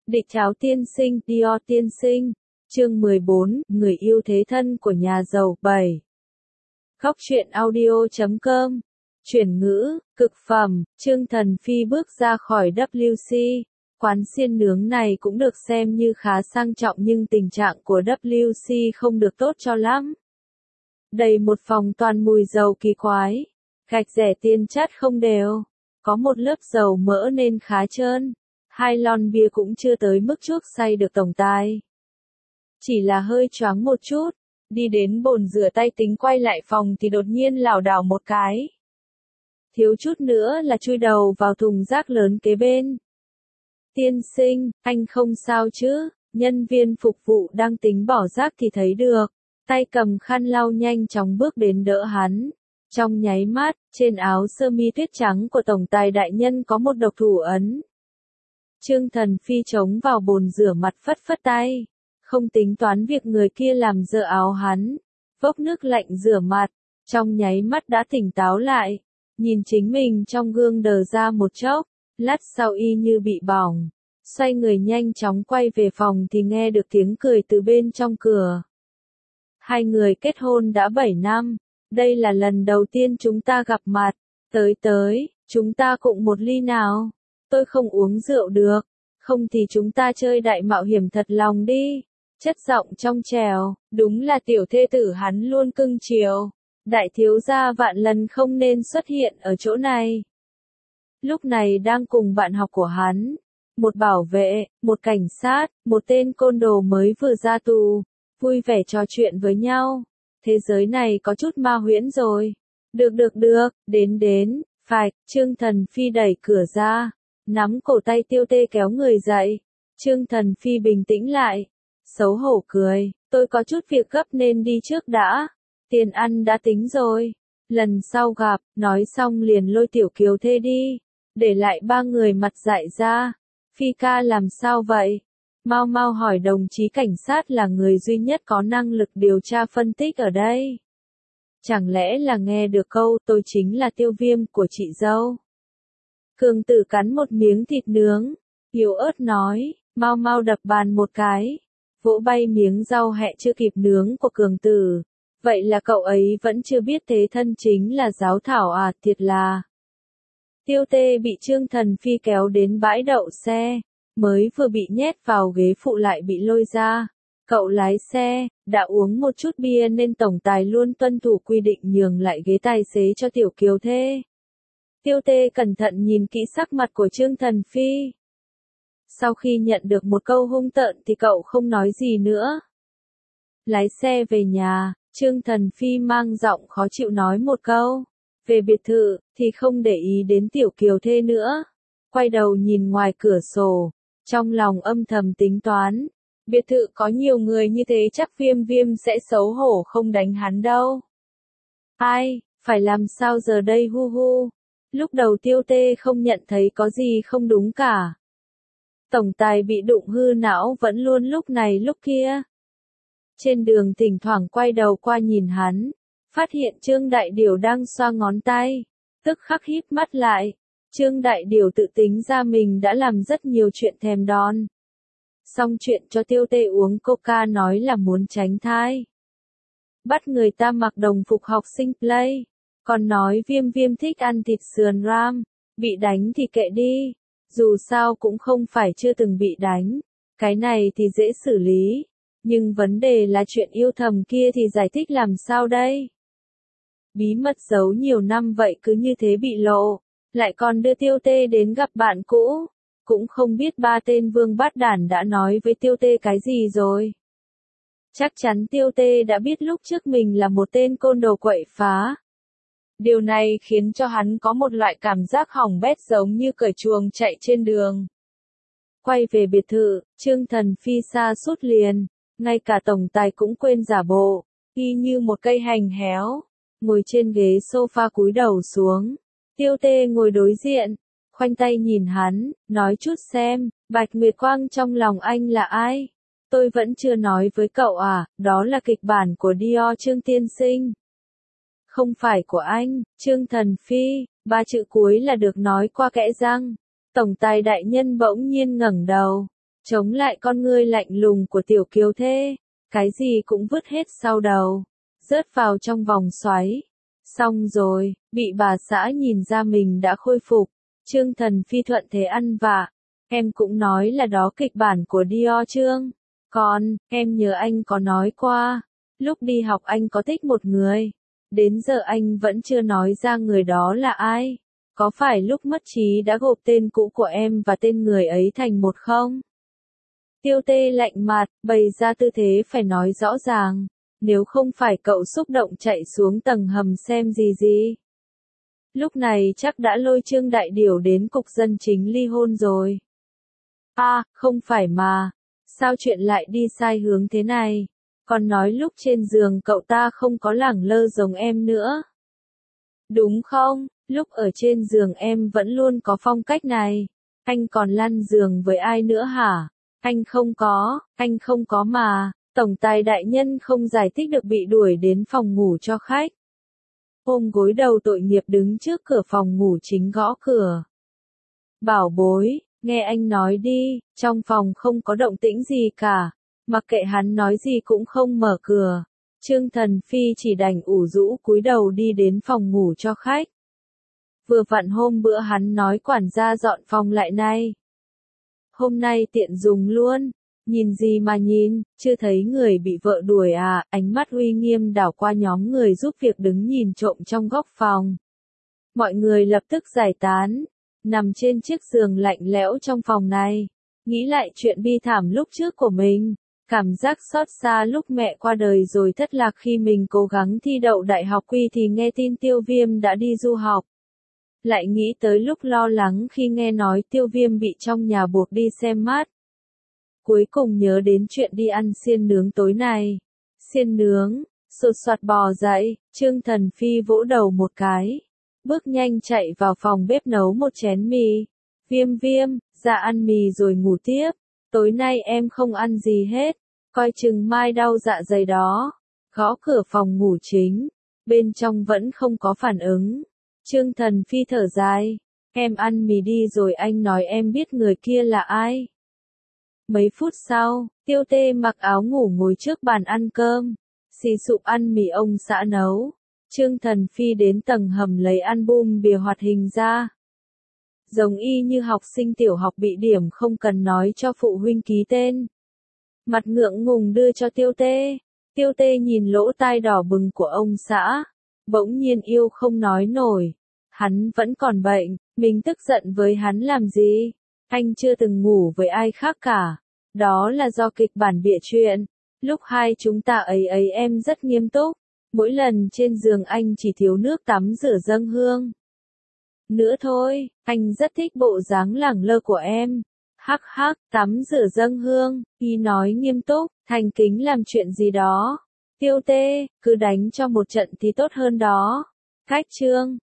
Địch Cháo tiên sinh, Dior tiên sinh. Chương 14, người yêu thế thân của nhà giàu 7. Góc truyện audio.com. Chuyển ngữ, cực phẩm, Chương Thần Phi bước ra khỏi WC. Quán xiên nướng này cũng được xem như khá sang trọng nhưng tình trạng của WC không được tốt cho lắm. Đầy một phòng toàn mùi dầu kỳ quái. Gạch rẻ tiên chất không đều. Có một lớp dầu mỡ nên khá trơn. 2 lon bia cũng chưa tới mức chuốc say được tổng tài. Chỉ là hơi choáng một chút. Đi đến bồn rửa tay tính quay lại phòng thì đột nhiên lảo đảo một cái. Thiếu chút nữa là chui đầu vào thùng rác lớn kế bên. Tiên sinh, anh không sao chứ? Nhân viên phục vụ đang tính bỏ rác thì thấy được. Tay cầm khăn lau nhanh chóng bước đến đỡ hắn. Trong nháy mắt, trên áo sơ mi tuyết trắng của tổng tài đại nhân có một độc thủ ấn. Chương Thần Phi chống vào bồn rửa mặt phất phất tay. Không tính toán việc người kia làm dơ áo hắn. Vốc nước lạnh rửa mặt. Trong nháy mắt đã tỉnh táo lại. Nhìn chính mình trong gương đờ ra một chốc. Lát sau y như bị bỏng. Xoay người nhanh chóng quay về phòng thì nghe được tiếng cười từ bên trong cửa. Hai người kết hôn đã 7 năm. Đây là lần đầu tiên chúng ta gặp mặt. Tới, chúng ta cùng một ly nào. Tôi không uống rượu được. Không thì chúng ta chơi đại mạo hiểm thật lòng đi. Chất giọng trong trẻo, đúng là tiểu thê tử hắn luôn cưng chiều. Đại thiếu gia vạn lần không nên xuất hiện ở chỗ này. Lúc này đang cùng bạn học của hắn. Một bảo vệ, một cảnh sát, một tên côn đồ mới vừa ra tù. Vui vẻ trò chuyện với nhau. Thế giới này có chút ma huyễn rồi. Được, đến, phải, Chương Thần Phi đẩy cửa ra. Nắm cổ tay Tiêu Tê kéo người dậy. Chương Thần Phi bình tĩnh lại. Xấu hổ cười, tôi có chút việc gấp nên đi trước đã. Tiền ăn đã tính rồi. Lần sau gặp, nói xong liền lôi Tiểu Kiều Thê đi. Để lại 3 người mặt dại ra. Phi ca làm sao vậy? Mau hỏi đồng chí cảnh sát là người duy nhất có năng lực điều tra phân tích ở đây. Chẳng lẽ là nghe được câu tôi chính là Tiêu Viêm của chị dâu? Cường Tử cắn một miếng thịt nướng. Yếu ớt nói, mau đập bàn một cái. Vỗ bay miếng rau hẹ chưa kịp nướng của Cường Tử. Vậy là cậu ấy vẫn chưa biết thế thân chính là Giáo Thảo à, thiệt là. Tiêu Tê bị Chương Thần Phi kéo đến bãi đậu xe. Mới vừa bị nhét vào ghế phụ lại bị lôi ra. Cậu lái xe, đã uống một chút bia nên tổng tài luôn tuân thủ quy định nhường lại ghế tài xế cho Tiểu Kiều Thê. Tiêu Tê cẩn thận nhìn kỹ sắc mặt của Chương Thần Phi. Sau khi nhận được một câu hung tợn thì cậu không nói gì nữa. Lái xe về nhà, Chương Thần Phi mang giọng khó chịu nói một câu. Về biệt thự, thì không để ý đến Tiểu Kiều Thê nữa. Quay đầu nhìn ngoài cửa sổ, trong lòng âm thầm tính toán. Biệt thự có nhiều người như thế chắc Viêm sẽ xấu hổ không đánh hắn đâu. Ai, phải làm sao giờ đây hu. Lúc đầu Tiêu Tê không nhận thấy có gì không đúng cả. Tổng tài bị đụng hư não vẫn luôn lúc này lúc kia. Trên đường thỉnh thoảng quay đầu qua nhìn hắn. Phát hiện Trương Đại Điều đang xoa ngón tay. Tức khắc híp mắt lại. Trương Đại Điều tự tính ra mình đã làm rất nhiều chuyện thèm đòn. Xong chuyện cho Tiêu Tê uống coca nói là muốn tránh thai. Bắt người ta mặc đồng phục học sinh play. Còn nói Viêm thích ăn thịt sườn ram. Bị đánh thì kệ đi. Dù sao cũng không phải chưa từng bị đánh. Cái này thì dễ xử lý. Nhưng vấn đề là chuyện yêu thầm kia thì giải thích làm sao đây? Bí mật giấu nhiều năm vậy cứ như thế bị lộ. Lại còn đưa Tiêu Tê đến gặp bạn cũ. Cũng không biết 3 tên vương bát đản đã nói với Tiêu Tê cái gì rồi. Chắc chắn Tiêu Tê đã biết lúc trước mình là một tên côn đồ quậy phá. Điều này khiến cho hắn có một loại cảm giác hỏng bét giống như cởi chuồng chạy trên đường. Quay về biệt thự, Chương Thần Phi sa sút liền. Ngay cả tổng tài cũng quên giả bộ. Y như một cây hành héo. Ngồi trên ghế sofa cúi đầu xuống. Tiêu Tê ngồi đối diện. Khoanh tay nhìn hắn, nói chút xem, Bạch Nguyệt Quang trong lòng anh là ai? Tôi vẫn chưa nói với cậu à, đó là kịch bản của Dior Chương tiên sinh. Không phải của anh, Chương Thần Phi, 3 chữ cuối là được nói qua kẽ răng. Tổng tài đại nhân bỗng nhiên ngẩng đầu. Chống lại con ngươi lạnh lùng của tiểu kiều thê, cái gì cũng vứt hết sau đầu, rớt vào trong vòng xoáy. Xong rồi, bị bà xã nhìn ra mình đã khôi phục, Trương Thần Phi thuận thế ăn vạ. Em cũng nói là đó kịch bản của Dior Trương. Còn, em nhớ anh có nói qua, lúc đi học anh có thích một người. Đến giờ anh vẫn chưa nói ra người đó là ai. Có phải lúc mất trí đã gộp tên cũ của em và tên người ấy thành một không? Tiêu Tê lạnh mặt, bày ra tư thế phải nói rõ ràng. Nếu không phải cậu xúc động chạy xuống tầng hầm xem gì. Lúc này chắc đã lôi Trương Đại Điểu đến cục dân chính ly hôn rồi. À, không phải mà. Sao chuyện lại đi sai hướng thế này? Còn nói lúc trên giường cậu ta không có lẳng lơ giống em nữa. Đúng không? Lúc ở trên giường em vẫn luôn có phong cách này. Anh còn lăn giường với ai nữa hả? Anh không có mà. Tổng tài đại nhân không giải thích được bị đuổi đến phòng ngủ cho khách. Ôm gối đầu tội nghiệp đứng trước cửa phòng ngủ chính gõ cửa. Bảo bối, nghe anh nói đi, trong phòng không có động tĩnh gì cả. Mặc kệ hắn nói gì cũng không mở cửa. Trương Thần Phi chỉ đành ủ rũ cúi đầu đi đến phòng ngủ cho khách. Vừa vặn hôm bữa hắn nói quản gia dọn phòng lại này. Hôm nay tiện dùng luôn. Nhìn gì mà nhìn, chưa thấy người bị vợ đuổi à, ánh mắt uy nghiêm đảo qua nhóm người giúp việc đứng nhìn trộm trong góc phòng. Mọi người lập tức giải tán, nằm trên chiếc giường lạnh lẽo trong phòng này, nghĩ lại chuyện bi thảm lúc trước của mình, cảm giác xót xa lúc mẹ qua đời rồi thất lạc khi mình cố gắng thi đậu đại học quy thì nghe tin Tiêu Viêm đã đi du học. Lại nghĩ tới lúc lo lắng khi nghe nói Tiêu Viêm bị trong nhà buộc đi xem mắt. Cuối cùng nhớ đến chuyện đi ăn xiên nướng tối nay. Xiên nướng, sột soạt bò dậy, Trương Thần Phi vỗ đầu một cái. Bước nhanh chạy vào phòng bếp nấu một chén mì. Viêm, ra ăn mì rồi ngủ tiếp. Tối nay em không ăn gì hết. Coi chừng mai đau dạ dày đó. Gõ cửa phòng ngủ chính. Bên trong vẫn không có phản ứng. Trương Thần Phi thở dài. Em ăn mì đi rồi anh nói em biết người kia là ai. Mấy phút sau, Tiêu Tê mặc áo ngủ ngồi trước bàn ăn cơm, xì sụp ăn mì ông xã nấu. Trương Thần Phi đến tầng hầm lấy album bìa hoạt hình ra. Giống y như học sinh tiểu học bị điểm không cần nói cho phụ huynh ký tên. Mặt ngượng ngùng đưa cho Tiêu Tê. Tiêu Tê nhìn lỗ tai đỏ bừng của ông xã. Bỗng nhiên yêu không nói nổi. Hắn vẫn còn bệnh, mình tức giận với hắn làm gì? Anh chưa từng ngủ với ai khác cả. Đó là do kịch bản bịa chuyện. Lúc hai chúng ta ấy em rất nghiêm túc. Mỗi lần trên giường anh chỉ thiếu nước tắm rửa dâng hương. Nữa thôi, anh rất thích bộ dáng lẳng lơ của em. Hắc hắc, tắm rửa dâng hương, y nói nghiêm túc, thành kính làm chuyện gì đó. Tiêu Tê, cứ đánh cho một trận thì tốt hơn đó. Cách Trương